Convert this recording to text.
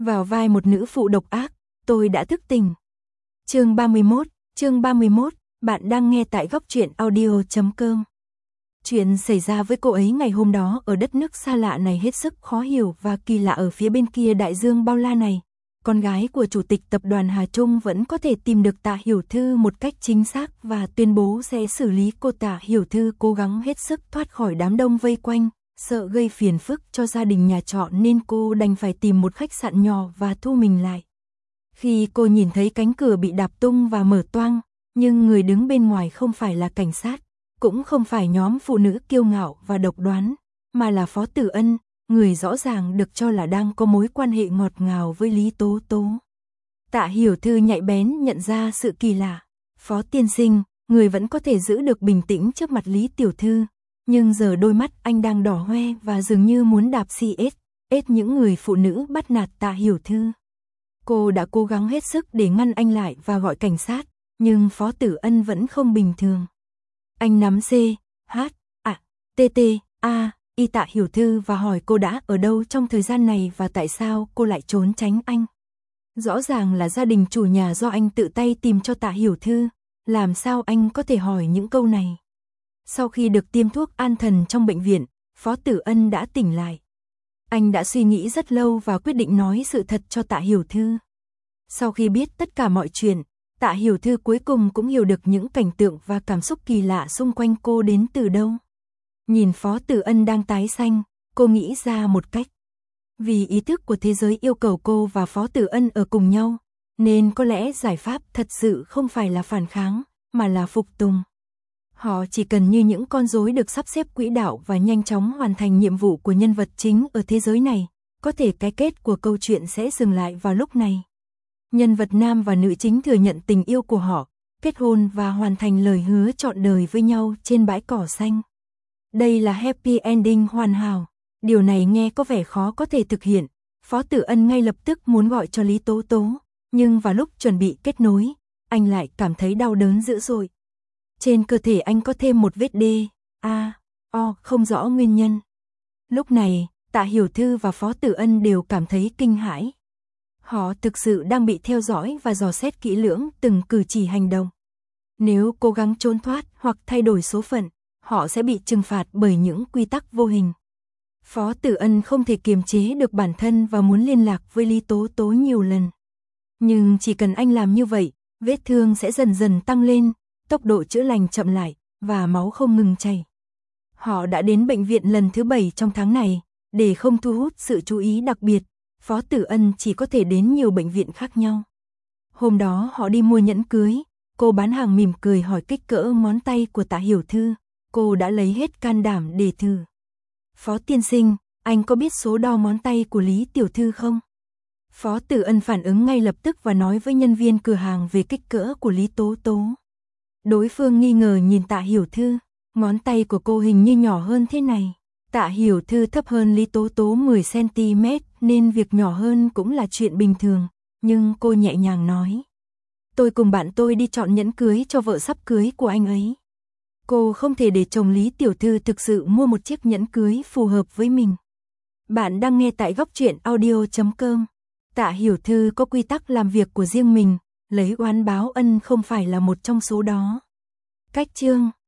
Vào vai một nữ phụ độc ác, tôi đã thức tỉnh. Chương 31, bạn đang nghe tại góc truyện audio.com. Chuyện xảy ra với cô ấy ngày hôm đó ở đất nước xa lạ này hết sức khó hiểu và kỳ lạ. Ở phía bên kia đại dương bao la này, con gái của chủ tịch tập đoàn Hà Trung vẫn có thể tìm được Tạ Hiểu Thư một cách chính xác và tuyên bố sẽ xử lý cô. Tạ Hiểu Thư cố gắng hết sức thoát khỏi đám đông vây quanh, sợ gây phiền phức cho gia đình nhà trọ nên cô đành phải tìm một khách sạn nhỏ và thu mình lại. Khi cô nhìn thấy cánh cửa bị đạp tung và mở toang, nhưng người đứng bên ngoài không phải là cảnh sát, cũng không phải nhóm phụ nữ kiêu ngạo và độc đoán, mà là Phó Tử Ân, người rõ ràng được cho là đang có mối quan hệ ngọt ngào với Lý Tố Tố. Tạ Hiểu Thư nhạy bén nhận ra sự kỳ lạ. Phó tiên sinh, người vẫn có thể giữ được bình tĩnh trước mặt Lý tiểu thư, nhưng giờ đôi mắt anh đang đỏ hoe và dường như muốn đạp CS những người phụ nữ bắt nạt Tạ Hiểu Thư. Cô đã cố gắng hết sức để ngăn anh lại và gọi cảnh sát, nhưng Phó Tử Ân vẫn không bình thường. Anh nắm y Tạ Hiểu Thư và hỏi cô đã ở đâu trong thời gian này và tại sao cô lại trốn tránh anh. Rõ ràng là gia đình chủ nhà do anh tự tay tìm cho Tạ Hiểu Thư, làm sao anh có thể hỏi những câu này. Sau khi được tiêm thuốc an thần trong bệnh viện, Phó Tử Ân đã tỉnh lại. Anh đã suy nghĩ rất lâu và quyết định nói sự thật cho Tạ Hiểu Thư. Sau khi biết tất cả mọi chuyện, Tạ Hiểu Thư cuối cùng cũng hiểu được những cảnh tượng và cảm xúc kỳ lạ xung quanh cô đến từ đâu. Nhìn Phó Tử Ân đang tái xanh, cô nghĩ ra một cách. Vì ý thức của thế giới yêu cầu cô và Phó Tử Ân ở cùng nhau, nên có lẽ giải pháp thật sự không phải là phản kháng, mà là phục tùng. Họ chỉ cần như những con rối được sắp xếp quỹ đạo và nhanh chóng hoàn thành nhiệm vụ của nhân vật chính ở thế giới này, có thể cái kết của câu chuyện sẽ dừng lại vào lúc này. Nhân vật nam và nữ chính thừa nhận tình yêu của họ, kết hôn và hoàn thành lời hứa trọn đời với nhau trên bãi cỏ xanh. Đây là happy ending hoàn hảo. Điều này nghe có vẻ khó có thể thực hiện. Phó Tử Ân ngay lập tức muốn gọi cho Lý Tố Tố, nhưng vào lúc chuẩn bị kết nối, anh lại cảm thấy đau đớn dữ dội. Trên cơ thể anh có thêm một vết D.A.O. không rõ nguyên nhân. Lúc này, Tạ Hiểu Thư và Phó Tử Ân đều cảm thấy kinh hãi. Họ thực sự đang bị theo dõi và dò xét kỹ lưỡng từng cử chỉ hành động. Nếu cố gắng trốn thoát hoặc thay đổi số phận, họ sẽ bị trừng phạt bởi những quy tắc vô hình. Phó Tử Ân không thể kiềm chế được bản thân và muốn liên lạc với Lý Tố Tố nhiều lần. Nhưng chỉ cần anh làm như vậy, vết thương sẽ dần dần tăng lên, tốc độ chữa lành chậm lại, và máu không ngừng chảy. Họ đã đến bệnh viện lần thứ 7 trong tháng này, để không thu hút sự chú ý đặc biệt, Phó Tử Ân chỉ có thể đến nhiều bệnh viện khác nhau. Hôm đó họ đi mua nhẫn cưới, cô bán hàng mỉm cười hỏi kích cỡ ngón tay của Tạ Hiểu Thư, cô đã lấy hết can đảm để thử. Phó tiên sinh, anh có biết số đo ngón tay của Lý tiểu thư không? Phó Tử Ân phản ứng ngay lập tức và nói với nhân viên cửa hàng về kích cỡ của Lý Tố Tố. Đối phương nghi ngờ nhìn Tạ Hiểu Thư, ngón tay của cô hình như nhỏ hơn thế này. Tạ Hiểu Thư thấp hơn Lý Tố Tố 10cm nên việc nhỏ hơn cũng là chuyện bình thường, nhưng cô nhẹ nhàng nói. Tôi cùng bạn tôi đi chọn nhẫn cưới cho vợ sắp cưới của anh ấy. Cô không thể để chồng Lý tiểu thư thực sự mua một chiếc nhẫn cưới phù hợp với mình. Bạn đang nghe tại góc truyện audio.com. Tạ Hiểu Thư có quy tắc làm việc của riêng mình, lấy oán báo ân không phải là một trong số đó. Cách chương